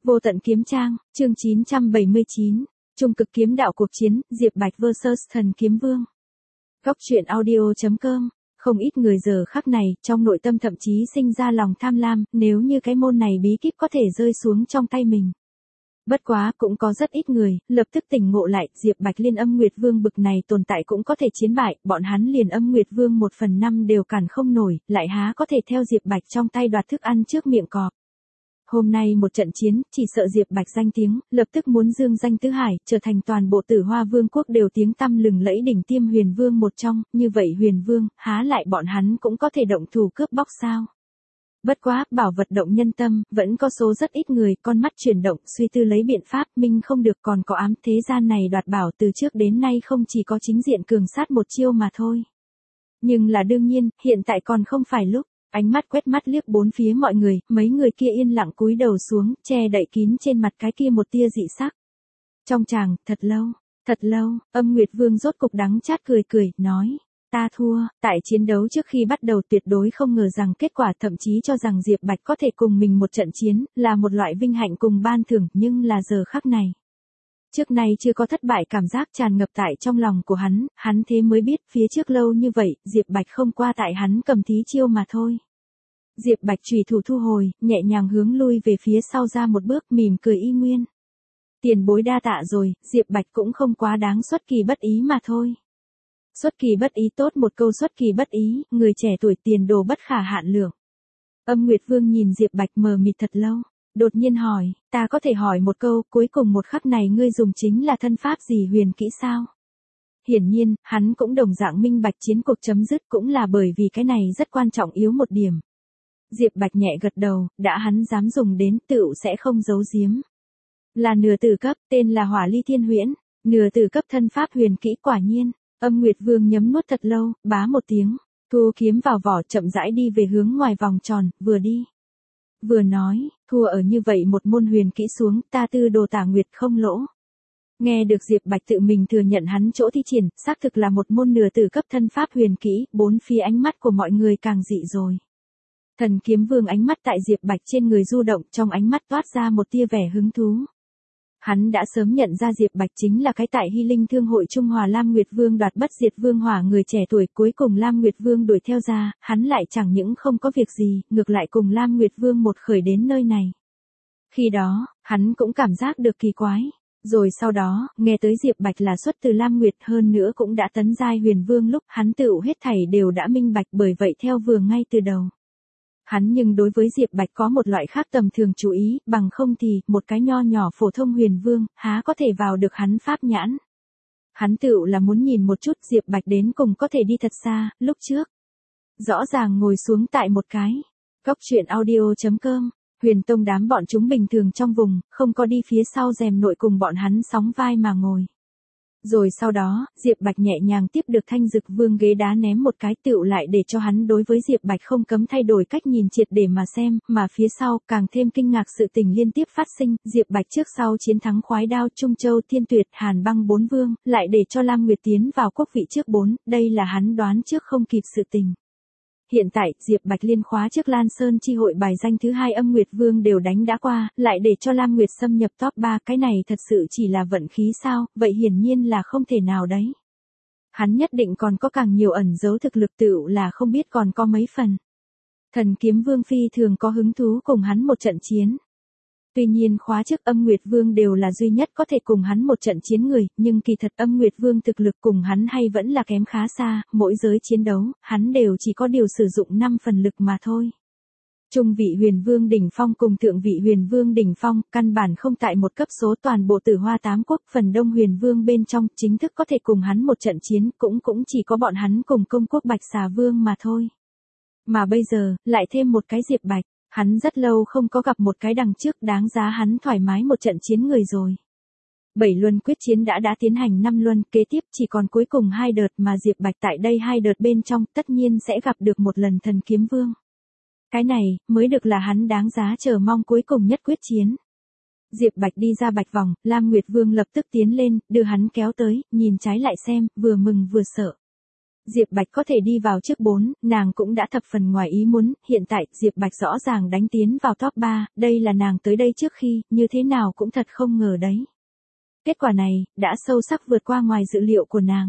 Vô tận kiếm trang, chương 979, Trung cực kiếm đạo cuộc chiến, Diệp Bạch vs Thần Kiếm Vương. Góc truyện audio.com, không ít người giờ khắc này, trong nội tâm thậm chí sinh ra lòng tham lam, nếu như cái môn này bí kíp có thể rơi xuống trong tay mình. Bất quá, cũng có rất ít người, lập tức tỉnh ngộ lại, Diệp Bạch liên Âm Nguyệt Vương bực này tồn tại cũng có thể chiến bại, bọn hắn liền Âm Nguyệt Vương 1/5 đều cản không nổi, lại há có thể theo Diệp Bạch trong tay đoạt thức ăn trước miệng cọp. Hôm nay một trận chiến, chỉ sợ Diệp Bạch danh tiếng, lập tức muốn dương danh tứ hải, trở thành toàn bộ Tử Hoa Vương quốc đều tiếng tăm lừng lẫy đỉnh tiêm Huyền Vương một trong, như vậy Huyền Vương, há lại bọn hắn cũng có thể động thủ cướp bóc sao? Bất quá, bảo vật động nhân tâm, vẫn có số rất ít người, con mắt chuyển động, suy tư lấy biện pháp, minh không được còn có ám thế gian này đoạt bảo từ trước đến nay không chỉ có chính diện cường sát một chiêu mà thôi. Nhưng là đương nhiên, hiện tại còn không phải lúc. Ánh mắt quét mắt liếc bốn phía mọi người, mấy người kia yên lặng cúi đầu xuống, che đậy kín trên mặt cái kia một tia dị sắc. Trong tràng, thật lâu, Âm Nguyệt Vương rốt cục đắng chát cười, nói, ta thua, tại chiến đấu trước khi bắt đầu tuyệt đối không ngờ rằng kết quả thậm chí cho rằng Diệp Bạch có thể cùng mình một trận chiến, là một loại vinh hạnh cùng ban thưởng, nhưng là giờ khắc này. Trước này chưa có thất bại cảm giác tràn ngập tại trong lòng của hắn thế mới biết phía trước lâu như vậy, Diệp Bạch không qua tại hắn cầm thí chiêu mà thôi. Diệp Bạch chùy thủ thu hồi, nhẹ nhàng hướng lui về phía sau ra một bước mỉm cười y nguyên. Tiền bối đa tạ rồi, Diệp Bạch cũng không quá đáng xuất kỳ bất ý mà thôi. Xuất kỳ bất ý tốt một câu xuất kỳ bất ý, người trẻ tuổi tiền đồ bất khả hạn lượng. Âm Nguyệt Vương nhìn Diệp Bạch mờ mịt thật lâu. Đột nhiên hỏi, ta có thể hỏi một câu, cuối cùng một khắc này ngươi dùng chính là thân pháp gì huyền kỹ sao? Hiển nhiên, hắn cũng đồng dạng minh bạch chiến cuộc chấm dứt cũng là bởi vì cái này rất quan trọng yếu một điểm. Diệp Bạch nhẹ gật đầu, đã hắn dám dùng đến tựu sẽ không giấu giếm. Là nửa tử cấp, tên là Hỏa Ly Thiên Huyễn, nửa tử cấp thân pháp huyền kỹ quả nhiên. Âm Nguyệt Vương nhấm nuốt thật lâu, bá một tiếng, thu kiếm vào vỏ chậm rãi đi về hướng ngoài vòng tròn, vừa đi. Vừa nói, thua ở như vậy một môn huyền kỹ xuống, ta Tư Đồ Tả Nguyệt không lỗ. Nghe được Diệp Bạch tự mình thừa nhận hắn chỗ thi triển, xác thực là một môn nửa tử cấp thân pháp huyền kỹ, bốn phía ánh mắt của mọi người càng dị rồi. Thần Kiếm Vương ánh mắt tại Diệp Bạch trên người du động, trong ánh mắt toát ra một tia vẻ hứng thú. Hắn đã sớm nhận ra Diệp Bạch chính là cái tại Hy Linh Thương hội Trung Hòa Lam Nguyệt Vương đoạt bất diệt vương hỏa người trẻ tuổi, cuối cùng Lam Nguyệt Vương đuổi theo ra, hắn lại chẳng những không có việc gì, ngược lại cùng Lam Nguyệt Vương một khởi đến nơi này. Khi đó, hắn cũng cảm giác được kỳ quái. Rồi sau đó, nghe tới Diệp Bạch là xuất từ Lam Nguyệt hơn nữa cũng đã tấn giai Huyền Vương lúc hắn tựu hết thảy đều đã minh bạch, bởi vậy theo vừa ngay từ đầu. Hắn nhưng đối với Diệp Bạch có một loại khác tầm thường chú ý, bằng không thì, một cái nho nhỏ phổ thông Huyền Vương, há có thể vào được hắn pháp nhãn. Hắn tựu là muốn nhìn một chút Diệp Bạch đến cùng có thể đi thật xa, lúc trước. Rõ ràng ngồi xuống tại một cái. Góc truyện audio.com, Huyền Tông đám bọn chúng bình thường trong vùng, không có đi phía sau rèm nội cùng bọn hắn sóng vai mà ngồi. Rồi sau đó, Diệp Bạch nhẹ nhàng tiếp được Thanh Dực Vương ghế đá ném một cái tựu lại để cho hắn đối với Diệp Bạch không cấm thay đổi cách nhìn triệt để mà xem, mà phía sau càng thêm kinh ngạc sự tình liên tiếp phát sinh, Diệp Bạch trước sau chiến thắng Khoái Đao, Trung Châu, Thiên Tuyệt, Hàn Băng 4 vương, lại để cho Lam Nguyệt tiến vào quốc vị trước 4, đây là hắn đoán trước không kịp sự tình. Hiện tại, Diệp Bạch liên khóa trước Lan Sơn chi hội bài danh thứ 2 Âm Nguyệt Vương đều đánh đã qua, lại để cho Lam Nguyệt xâm nhập top 3, cái này thật sự chỉ là vận khí sao, vậy hiển nhiên là không thể nào đấy. Hắn nhất định còn có càng nhiều ẩn giấu thực lực tựu là không biết còn có mấy phần. Thần Kiếm Vương phi thường có hứng thú cùng hắn một trận chiến. Tuy nhiên khóa trước Âm Nguyệt Vương đều là duy nhất có thể cùng hắn một trận chiến người, nhưng kỳ thật Âm Nguyệt Vương thực lực cùng hắn hay vẫn là kém khá xa, mỗi giới chiến đấu, hắn đều chỉ có điều sử dụng 5 phần lực mà thôi. Trung vị Huyền Vương đỉnh phong cùng thượng vị Huyền Vương đỉnh phong, căn bản không tại một cấp số toàn bộ Tử Hoa 8 quốc, phần đông Huyền Vương bên trong, chính thức có thể cùng hắn một trận chiến, cũng chỉ có bọn hắn cùng công quốc Bạch Xà Vương mà thôi. Mà bây giờ, lại thêm một cái Diệp Bạch. Hắn rất lâu không có gặp một cái đằng trước đáng giá hắn thoải mái một trận chiến người rồi. 7 luân quyết chiến đã tiến hành 5 luân, kế tiếp chỉ còn cuối cùng 2 đợt mà Diệp Bạch tại đây 2 đợt bên trong tất nhiên sẽ gặp được một lần Thần Kiếm Vương. Cái này, mới được là hắn đáng giá chờ mong cuối cùng nhất quyết chiến. Diệp Bạch đi ra bạch vòng, Lam Nguyệt Vương lập tức tiến lên, đưa hắn kéo tới, nhìn trái lại xem, vừa mừng vừa sợ. Diệp Bạch có thể đi vào trước 4, nàng cũng đã thập phần ngoài ý muốn, hiện tại Diệp Bạch rõ ràng đánh tiến vào top 3, đây là nàng tới đây trước khi, như thế nào cũng thật không ngờ đấy. Kết quả này, đã sâu sắc vượt qua ngoài dự liệu của nàng.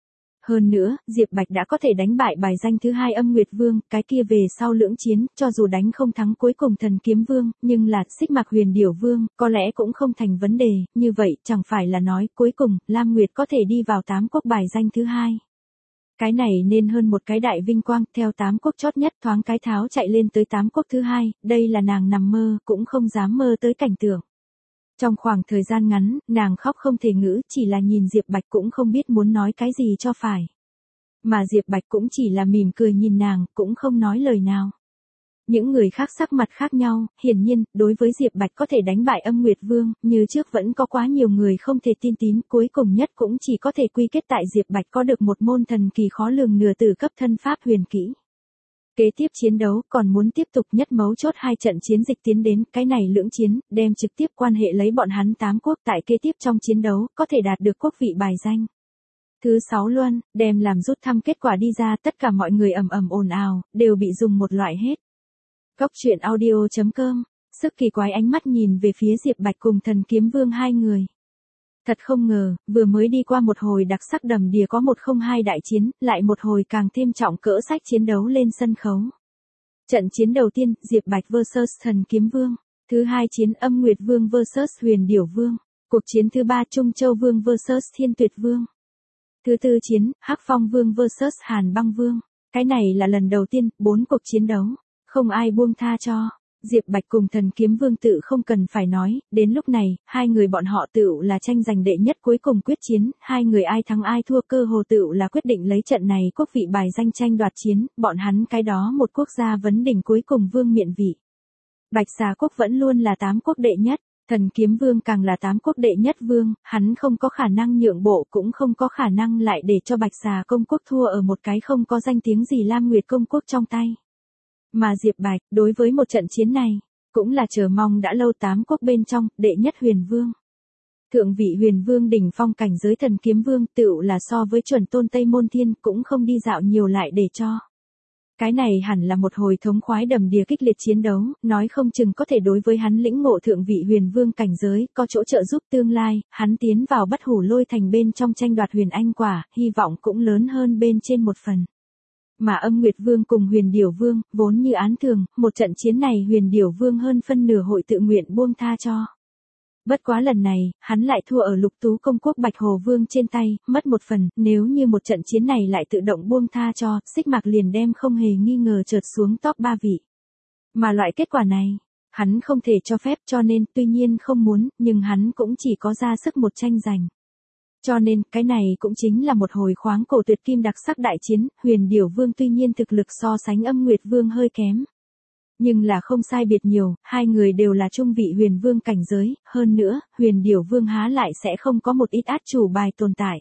Hơn nữa, Diệp Bạch đã có thể đánh bại bài danh thứ 2 Âm Nguyệt Vương, cái kia về sau lưỡng chiến, cho dù đánh không thắng cuối cùng Thần Kiếm Vương, nhưng là Xích Mạc Huyền Điểu Vương, có lẽ cũng không thành vấn đề, như vậy chẳng phải là nói cuối cùng, Lam Nguyệt có thể đi vào 8 quốc bài danh thứ 2. Cái này nên hơn một cái đại vinh quang, theo 8 quốc chót nhất thoáng cái tháo chạy lên tới 8 quốc thứ 2, đây là nàng nằm mơ, cũng không dám mơ tới cảnh tượng. Trong khoảng thời gian ngắn, nàng khóc không thể ngữ, chỉ là nhìn Diệp Bạch cũng không biết muốn nói cái gì cho phải. Mà Diệp Bạch cũng chỉ là mỉm cười nhìn nàng, cũng không nói lời nào. Những người khác sắc mặt khác nhau, hiển nhiên, đối với Diệp Bạch có thể đánh bại Âm Nguyệt Vương, như trước vẫn có quá nhiều người không thể tin tín, cuối cùng nhất cũng chỉ có thể quy kết tại Diệp Bạch có được một môn thần kỳ khó lường nửa tử cấp thân pháp huyền kỹ. Kế tiếp chiến đấu còn muốn tiếp tục nhất mấu chốt 2 trận chiến dịch tiến đến, cái này lưỡng chiến, đem trực tiếp quan hệ lấy bọn hắn 8 quốc tại kế tiếp trong chiến đấu, có thể đạt được quốc vị bài danh. Thứ 6 luân, đem làm rút thăm kết quả đi ra, tất cả mọi người ầm ầm ồn ào, đều bị dùng một loại hết. Góc truyện audio.com, sức kỳ quái ánh mắt nhìn về phía Diệp Bạch cùng Thần Kiếm Vương hai người. Thật không ngờ, vừa mới đi qua một hồi đặc sắc đầm đìa có 102 đại chiến, lại một hồi càng thêm trọng cỡ sách chiến đấu lên sân khấu. Trận chiến đầu tiên, Diệp Bạch vs Thần Kiếm Vương. Thứ 2 chiến Âm Nguyệt Vương vs Huyền Điểu Vương. Cuộc chiến thứ 3 Trung Châu Vương vs Thiên Tuyệt Vương. Thứ 4 chiến, Hắc Phong Vương vs Hàn Băng Vương. Cái này là lần đầu tiên, 4 cuộc chiến đấu. Không ai buông tha cho. Diệp Bạch cùng Thần Kiếm Vương tự không cần phải nói, đến lúc này, hai người bọn họ tự là tranh giành đệ nhất cuối cùng quyết chiến, hai người ai thắng ai thua cơ hồ tự là quyết định lấy trận này quốc vị bài danh tranh đoạt chiến, bọn hắn cái đó một quốc gia vấn đỉnh cuối cùng vương miện vị. Bạch Xà quốc vẫn luôn là 8 quốc đệ nhất, Thần Kiếm Vương càng là 8 quốc đệ nhất vương, hắn không có khả năng nhượng bộ cũng không có khả năng lại để cho Bạch Xà công quốc thua ở một cái không có danh tiếng gì Lam Nguyệt công quốc trong tay. Mà Diệp Bạch, đối với một trận chiến này, cũng là chờ mong đã lâu 8 quốc bên trong, đệ nhất Huyền Vương. Thượng vị Huyền Vương đỉnh phong cảnh giới Thần Kiếm Vương tựu là so với chuẩn tôn Tây Môn Thiên cũng không đi dạo nhiều lại để cho. Cái này hẳn là một hồi thống khoái đầm đìa kích liệt chiến đấu, nói không chừng có thể đối với hắn lĩnh ngộ thượng vị Huyền Vương cảnh giới, có chỗ trợ giúp tương lai, hắn tiến vào Bất Hủ Lôi Thành bên trong tranh đoạt Huyền Anh quả, hy vọng cũng lớn hơn bên trên một phần. Mà Âm Nguyệt Vương cùng Huyền Điểu Vương, vốn như án thường, một trận chiến này Huyền Điểu Vương hơn phân nửa hội tự nguyện buông tha cho. Bất quá lần này, hắn lại thua ở Lục Tú công quốc Bạch Hồ Vương trên tay, mất một phần, nếu như một trận chiến này lại tự động buông tha cho, Xích Mạc liền đem không hề nghi ngờ trượt xuống top 3 vị. Mà loại kết quả này, hắn không thể cho phép cho nên tuy nhiên không muốn, nhưng hắn cũng chỉ có ra sức một tranh giành. Cho nên, cái này cũng chính là một hồi khoáng cổ tuyệt kim đặc sắc đại chiến, Huyền Điểu Vương tuy nhiên thực lực so sánh Âm Nguyệt Vương hơi kém. Nhưng là không sai biệt nhiều, hai người đều là trung vị Huyền Vương cảnh giới, hơn nữa, Huyền Điểu Vương há lại sẽ không có một ít át chủ bài tồn tại.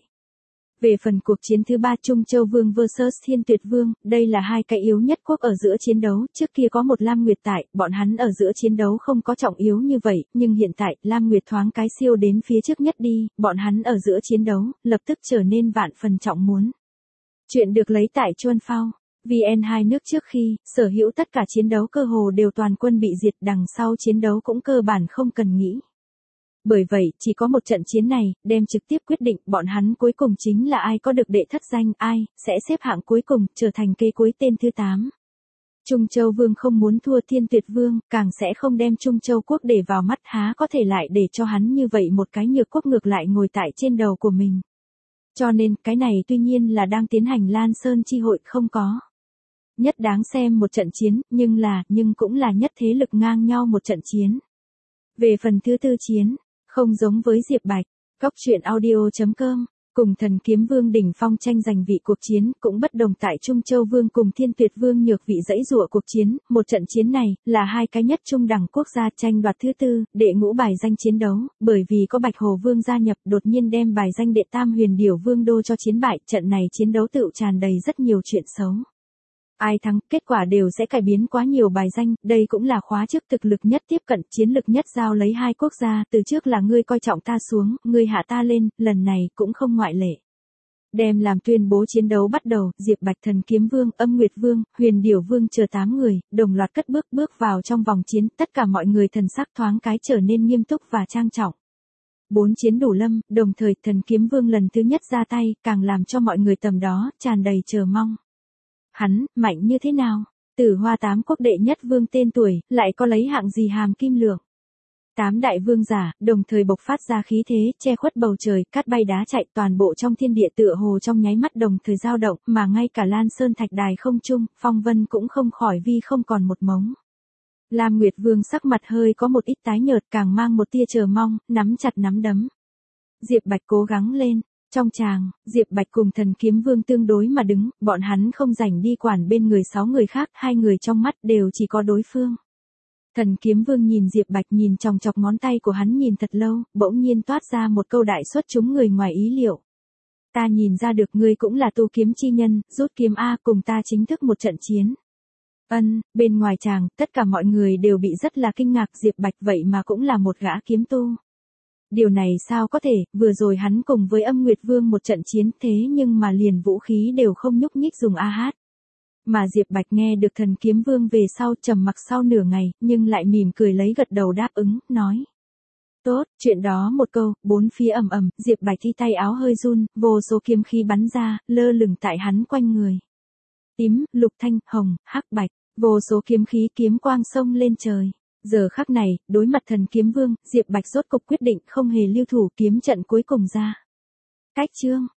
Về phần cuộc chiến thứ 3 Trung Châu Vương vs Thiên Tuyệt Vương, đây là hai cái yếu nhất quốc ở giữa chiến đấu, trước kia có một Lam Nguyệt tại, bọn hắn ở giữa chiến đấu không có trọng yếu như vậy, nhưng hiện tại, Lam Nguyệt thoáng cái siêu đến phía trước nhất đi, bọn hắn ở giữa chiến đấu, lập tức trở nên vạn phần trọng muốn. Chuyện được lấy tại Chuan Phao, VN hai nước trước khi, sở hữu tất cả chiến đấu cơ hồ đều toàn quân bị diệt, đằng sau chiến đấu cũng cơ bản không cần nghĩ. Bởi vậy, chỉ có một trận chiến này, đem trực tiếp quyết định bọn hắn cuối cùng chính là ai có được đệ thất danh, ai, sẽ xếp hạng cuối cùng, trở thành cây cuối tên thứ 8. Trung Châu Vương không muốn thua Thiên Tuyệt Vương, càng sẽ không đem Trung Châu Quốc để vào mắt, há có thể lại để cho hắn như vậy một cái nhược quốc ngược lại ngồi tại trên đầu của mình. Cho nên, cái này tuy nhiên là đang tiến hành Lan Sơn chi hội không có. Nhất đáng xem một trận chiến, nhưng cũng là nhất thế lực ngang nhau một trận chiến. Về phần thứ 4 chiến, không giống với Diệp Bạch, Góc truyện audio.com, cùng Thần Kiếm Vương đỉnh phong tranh giành vị cuộc chiến, cũng bất đồng tại Trung Châu Vương cùng Thiên Tuyệt Vương nhược vị dãy dụa cuộc chiến, một trận chiến này, là hai cái nhất trung đẳng quốc gia tranh đoạt thứ 4, đệ ngũ bài danh chiến đấu, bởi vì có Bạch Hồ Vương gia nhập đột nhiên đem bài danh đệ tam Huyền Điểu Vương đô cho chiến bại, trận này chiến đấu tựu tràn đầy rất nhiều chuyện xấu. Ai thắng, kết quả đều sẽ cải biến quá nhiều bài danh, đây cũng là khóa trước thực lực nhất tiếp cận, chiến lực nhất giao lấy hai quốc gia, từ trước là ngươi coi trọng ta xuống, ngươi hạ ta lên, lần này cũng không ngoại lệ. Đem làm tuyên bố chiến đấu bắt đầu, Diệp Bạch Thần Kiếm Vương, Âm Nguyệt Vương, Huyền Điểu Vương chờ 8 người, đồng loạt cất bước vào trong vòng chiến, tất cả mọi người thần sắc thoáng cái trở nên nghiêm túc và trang trọng. 4 chiến đủ lâm, đồng thời Thần Kiếm Vương lần thứ nhất ra tay, càng làm cho mọi người tầm đó tràn đầy chờ mong. Hắn, mạnh như thế nào? Tử Hoa 8 quốc đệ nhất vương tên tuổi, lại có lấy hạng gì hàm kim lượng? 8 đại vương giả, đồng thời bộc phát ra khí thế, che khuất bầu trời, cát bay đá chạy, toàn bộ trong thiên địa tựa hồ trong nháy mắt đồng thời dao động, mà ngay cả Lan Sơn thạch đài không trung, phong vân cũng không khỏi vi không còn một mống. Lam Nguyệt Vương sắc mặt hơi có một ít tái nhợt, càng mang một tia chờ mong, nắm chặt nắm đấm. Diệp Bạch cố gắng lên. Trong tràng, Diệp Bạch cùng Thần Kiếm Vương tương đối mà đứng, bọn hắn không rảnh đi quản bên người 6 người khác, 2 người trong mắt đều chỉ có đối phương. Thần Kiếm Vương nhìn Diệp Bạch nhìn chòng chọc ngón tay của hắn nhìn thật lâu, bỗng nhiên toát ra một câu đại xuất chúng người ngoài ý liệu. Ta nhìn ra được ngươi cũng là tu kiếm chi nhân, rút kiếm A cùng ta chính thức một trận chiến. Bên ngoài tràng, tất cả mọi người đều bị rất là kinh ngạc, Diệp Bạch vậy mà cũng là một gã kiếm tu. Điều này sao có thể, vừa rồi hắn cùng với Âm Nguyệt Vương một trận chiến thế nhưng mà liền vũ khí đều không nhúc nhích dùng AH. Mà Diệp Bạch nghe được Thần Kiếm Vương về sau trầm mặc sau nửa ngày, nhưng lại mỉm cười lấy gật đầu đáp ứng, nói. Tốt, chuyện đó một câu, bốn phía ầm ầm, Diệp Bạch thi tay áo hơi run, vô số kiếm khí bắn ra, lơ lửng tại hắn quanh người. Tím, lục thanh, hồng, hắc bạch, vô số kiếm khí kiếm quang sông lên trời. Giờ khắc này, đối mặt Thần Kiếm Vương, Diệp Bạch rốt cục quyết định không hề lưu thủ, kiếm trận cuối cùng ra. Cách chương